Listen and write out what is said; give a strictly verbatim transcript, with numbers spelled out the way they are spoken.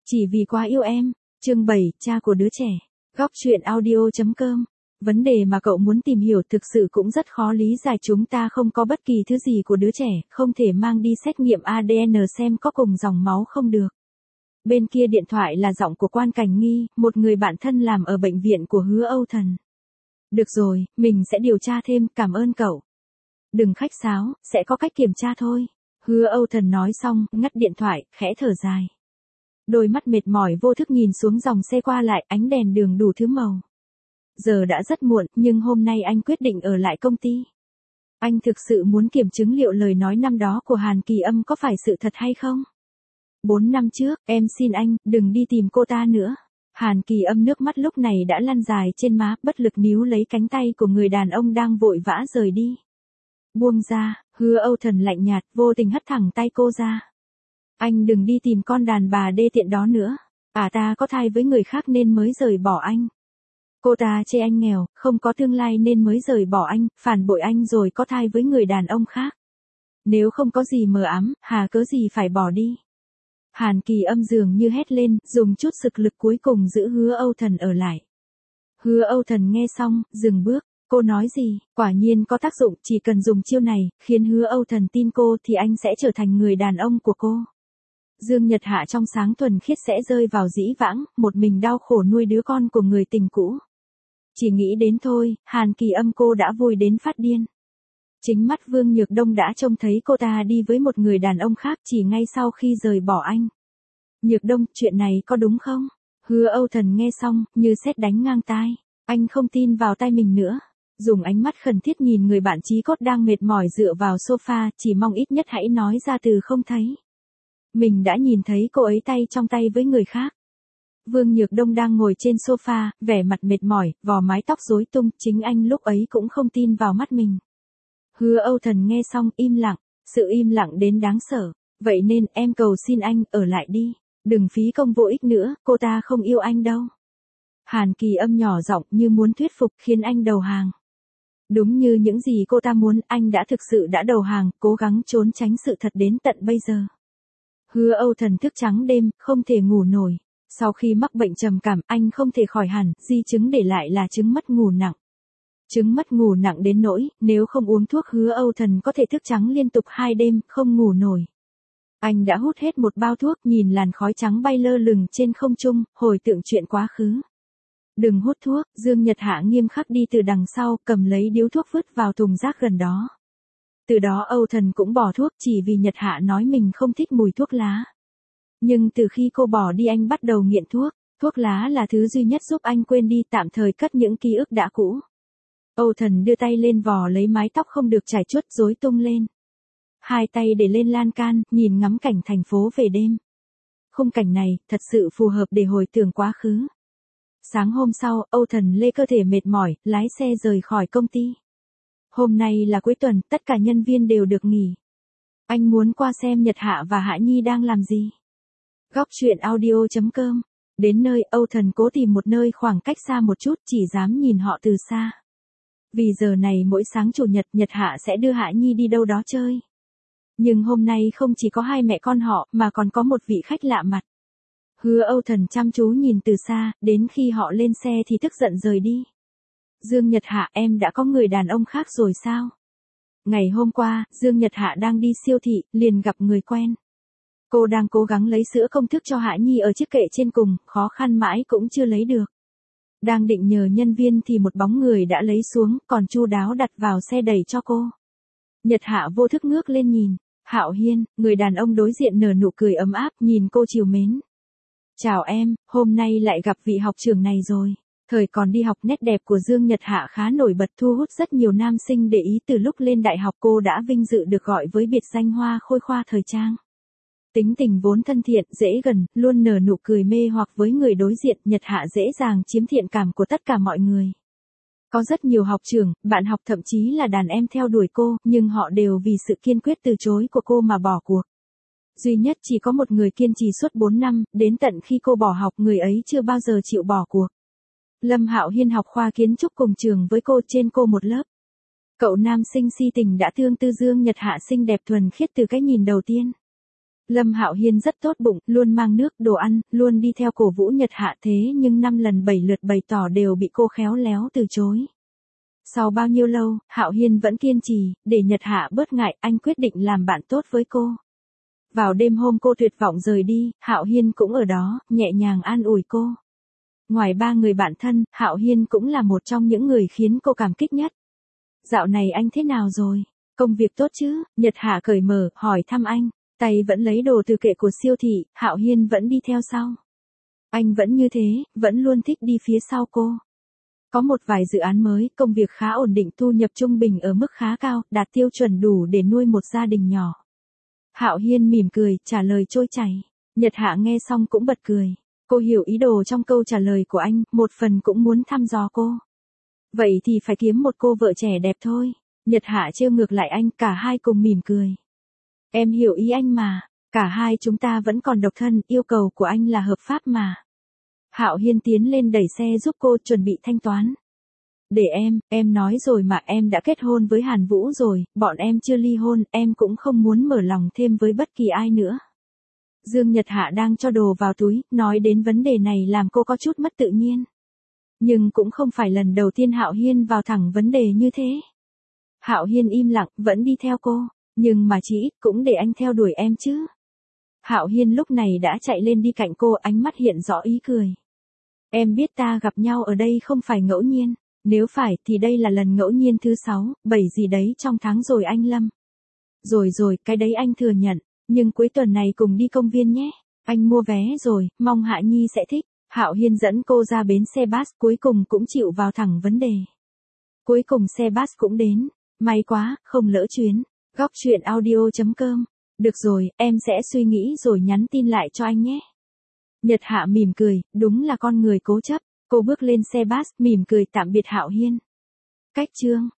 Chỉ vì quá yêu em. Chương bảy, cha của đứa trẻ. Góc truyện audio chấm com. Vấn đề mà cậu muốn tìm hiểu thực sự cũng rất khó lý giải, chúng ta không có bất kỳ thứ gì của đứa trẻ, không thể mang đi xét nghiệm a đê en xem có cùng dòng máu không được. Bên kia điện thoại là giọng của Quan Cảnh Nghi, một người bạn thân làm ở bệnh viện của Hứa Âu Thần. Được rồi, mình sẽ điều tra thêm, cảm ơn cậu. Đừng khách sáo, sẽ có cách kiểm tra thôi. Hứa Âu Thần nói xong, ngắt điện thoại, khẽ thở dài. Đôi mắt mệt mỏi vô thức nhìn xuống dòng xe qua lại, ánh đèn đường đủ thứ màu. Giờ đã rất muộn, nhưng hôm nay anh quyết định ở lại công ty. Anh thực sự muốn kiểm chứng liệu lời nói năm đó của Hàn Kỳ Âm có phải sự thật hay không. Bốn năm trước, em xin anh, đừng đi tìm cô ta nữa. Hàn Kỳ Âm nước mắt lúc này đã lăn dài trên má, bất lực níu lấy cánh tay của người đàn ông đang vội vã rời đi. Buông ra, Hứa Âu Thần lạnh nhạt, vô tình hất thẳng tay cô ra. Anh đừng đi tìm con đàn bà đê tiện đó nữa. À, ta có thai với người khác nên mới rời bỏ anh. Cô ta chê anh nghèo, không có tương lai nên mới rời bỏ anh, phản bội anh rồi có thai với người đàn ông khác. Nếu không có gì mờ ám, hà cớ gì phải bỏ đi. Hàn Kỳ Âm dường như hét lên, dùng chút sức lực cuối cùng giữ Hứa Âu Thần ở lại. Hứa Âu Thần nghe xong, dừng bước. Cô nói gì, quả nhiên có tác dụng, chỉ cần dùng chiêu này, khiến Hứa Âu Thần tin cô thì anh sẽ trở thành người đàn ông của cô. Dương Nhật Hạ trong sáng thuần khiết sẽ rơi vào dĩ vãng, một mình đau khổ nuôi đứa con của người tình cũ. Chỉ nghĩ đến thôi, Hàn Kỳ Âm cô đã vui đến phát điên. Chính mắt Vương Nhược Đông đã trông thấy cô ta đi với một người đàn ông khác chỉ ngay sau khi rời bỏ anh. Nhược Đông, chuyện này có đúng không? Hứa Âu Thần nghe xong, như sét đánh ngang tai. Anh không tin vào tay mình nữa. Dùng ánh mắt khẩn thiết nhìn người bạn chí cốt đang mệt mỏi dựa vào sofa, chỉ mong ít nhất hãy nói ra từ không thấy. Mình đã nhìn thấy cô ấy tay trong tay với người khác. Vương Nhược Đông đang ngồi trên sofa, vẻ mặt mệt mỏi, vò mái tóc rối tung, chính anh lúc ấy cũng không tin vào mắt mình. Hứa Âu Thần nghe xong im lặng, sự im lặng đến đáng sợ. Vậy nên em cầu xin anh, ở lại đi. Đừng phí công vô ích nữa, cô ta không yêu anh đâu. Hàn Kỳ Âm nhỏ giọng như muốn thuyết phục khiến anh đầu hàng. Đúng như những gì cô ta muốn, anh đã thực sự đã đầu hàng, cố gắng trốn tránh sự thật đến tận bây giờ. Hứa Âu Thần thức trắng đêm, không thể ngủ nổi. Sau khi mắc bệnh trầm cảm, anh không thể khỏi hẳn, di chứng để lại là chứng mất ngủ nặng. Chứng mất ngủ nặng đến nỗi, nếu không uống thuốc Hứa Âu Thần có thể thức trắng liên tục hai đêm, không ngủ nổi. Anh đã hút hết một bao thuốc, nhìn làn khói trắng bay lơ lửng trên không trung, hồi tưởng chuyện quá khứ. Đừng hút thuốc, Dương Nhật Hạ nghiêm khắc đi từ đằng sau, cầm lấy điếu thuốc vứt vào thùng rác gần đó. Từ đó Âu Thần cũng bỏ thuốc chỉ vì Nhật Hạ nói mình không thích mùi thuốc lá. Nhưng từ khi cô bỏ đi anh bắt đầu nghiện thuốc, thuốc lá là thứ duy nhất giúp anh quên đi, tạm thời cất những ký ức đã cũ. Âu Thần đưa tay lên vò lấy mái tóc không được chải chuốt rối tung lên. Hai tay để lên lan can, nhìn ngắm cảnh thành phố về đêm. Khung cảnh này, thật sự phù hợp để hồi tưởng quá khứ. Sáng hôm sau, Âu Thần lê cơ thể mệt mỏi, lái xe rời khỏi công ty. Hôm nay là cuối tuần, tất cả nhân viên đều được nghỉ. Anh muốn qua xem Nhật Hạ và Hạ Nhi đang làm gì. Góc truyện audio chấm com. Đến nơi, Âu Thần cố tìm một nơi khoảng cách xa một chút, chỉ dám nhìn họ từ xa. Vì giờ này mỗi sáng chủ nhật, Nhật Hạ sẽ đưa Hạ Nhi đi đâu đó chơi. Nhưng hôm nay không chỉ có hai mẹ con họ, mà còn có một vị khách lạ mặt. Hứa Âu Thần chăm chú nhìn từ xa, đến khi họ lên xe thì tức giận rời đi. Dương Nhật Hạ, em đã có người đàn ông khác rồi sao? Ngày hôm qua, Dương Nhật Hạ đang đi siêu thị, liền gặp người quen. Cô đang cố gắng lấy sữa công thức cho Hạ Nhi ở chiếc kệ trên cùng, khó khăn mãi cũng chưa lấy được. Đang định nhờ nhân viên thì một bóng người đã lấy xuống, còn chu đáo đặt vào xe đẩy cho cô. Nhật Hạ vô thức ngước lên nhìn. Hạo Hiên, người đàn ông đối diện nở nụ cười ấm áp, nhìn cô trìu mến. Chào em, hôm nay lại gặp vị học trưởng này rồi. Thời còn đi học, nét đẹp của Dương Nhật Hạ khá nổi bật, thu hút rất nhiều nam sinh để ý. Từ lúc lên đại học cô đã vinh dự được gọi với biệt danh hoa khôi khoa thời trang. Tính tình vốn thân thiện, dễ gần, luôn nở nụ cười mê hoặc với người đối diện, Nhật Hạ dễ dàng chiếm thiện cảm của tất cả mọi người. Có rất nhiều học trưởng, bạn học thậm chí là đàn em theo đuổi cô, nhưng họ đều vì sự kiên quyết từ chối của cô mà bỏ cuộc. Duy nhất chỉ có một người kiên trì suốt bốn năm, đến tận khi cô bỏ học người ấy chưa bao giờ chịu bỏ cuộc. Lâm Hạo Hiên học khoa kiến trúc cùng trường với cô, trên cô một lớp. Cậu nam sinh si tình đã thương tư Dương Nhật Hạ xinh đẹp thuần khiết từ cái nhìn đầu tiên. Lâm Hạo Hiên rất tốt bụng, luôn mang nước, đồ ăn, luôn đi theo cổ vũ Nhật Hạ thế nhưng năm lần bảy lượt bày tỏ đều bị cô khéo léo từ chối. Sau bao nhiêu lâu, Hạo Hiên vẫn kiên trì, để Nhật Hạ bớt ngại, anh quyết định làm bạn tốt với cô. Vào đêm hôm cô tuyệt vọng rời đi, Hạo Hiên cũng ở đó, nhẹ nhàng an ủi cô. Ngoài ba người bạn thân, Hạo Hiên cũng là một trong những người khiến cô cảm kích nhất. Dạo này anh thế nào rồi? Công việc tốt chứ? Nhật Hạ cởi mở, hỏi thăm anh. Tay vẫn lấy đồ từ kệ của siêu thị, Hạo Hiên vẫn đi theo sau. Anh vẫn như thế, vẫn luôn thích đi phía sau cô. Có một vài dự án mới, công việc khá ổn định, thu nhập trung bình ở mức khá cao, đạt tiêu chuẩn đủ để nuôi một gia đình nhỏ. Hạo Hiên mỉm cười, trả lời trôi chảy. Nhật Hạ nghe xong cũng bật cười. Cô hiểu ý đồ trong câu trả lời của anh, một phần cũng muốn thăm dò cô. Vậy thì phải kiếm một cô vợ trẻ đẹp thôi. Nhật Hạ trêu ngược lại anh, cả hai cùng mỉm cười. Em hiểu ý anh mà, cả hai chúng ta vẫn còn độc thân, yêu cầu của anh là hợp pháp mà. Hạo Hiên tiến lên đẩy xe giúp cô chuẩn bị thanh toán. Để em, em nói rồi mà, em đã kết hôn với Hàn Vũ rồi, bọn em chưa ly hôn, em cũng không muốn mở lòng thêm với bất kỳ ai nữa. Dương Nhật Hạ đang cho đồ vào túi, nói đến vấn đề này làm cô có chút mất tự nhiên. Nhưng cũng không phải lần đầu tiên Hạo Hiên vào thẳng vấn đề như thế. Hạo Hiên im lặng, vẫn đi theo cô, nhưng mà chỉ ít cũng để anh theo đuổi em chứ. Hạo Hiên lúc này đã chạy lên đi cạnh cô, ánh mắt hiện rõ ý cười. Em biết ta gặp nhau ở đây không phải ngẫu nhiên, nếu phải thì đây là lần ngẫu nhiên thứ sáu, bảy gì đấy trong tháng rồi anh Lâm. Rồi rồi, cái đấy anh thừa nhận, nhưng cuối tuần này cùng đi công viên nhé. Anh mua vé rồi, mong Hạ Nhi sẽ thích. Hạo Hiên dẫn cô ra bến xe bus, cuối cùng cũng chịu vào thẳng vấn đề. Cuối cùng xe bus cũng đến, may quá, không lỡ chuyến. Góc truyện audio chấm com. Được rồi, em sẽ suy nghĩ rồi nhắn tin lại cho anh nhé. Nhật Hạ mỉm cười, đúng là con người cố chấp. Cô bước lên xe bus, mỉm cười tạm biệt Hạo Hiên. Cách chương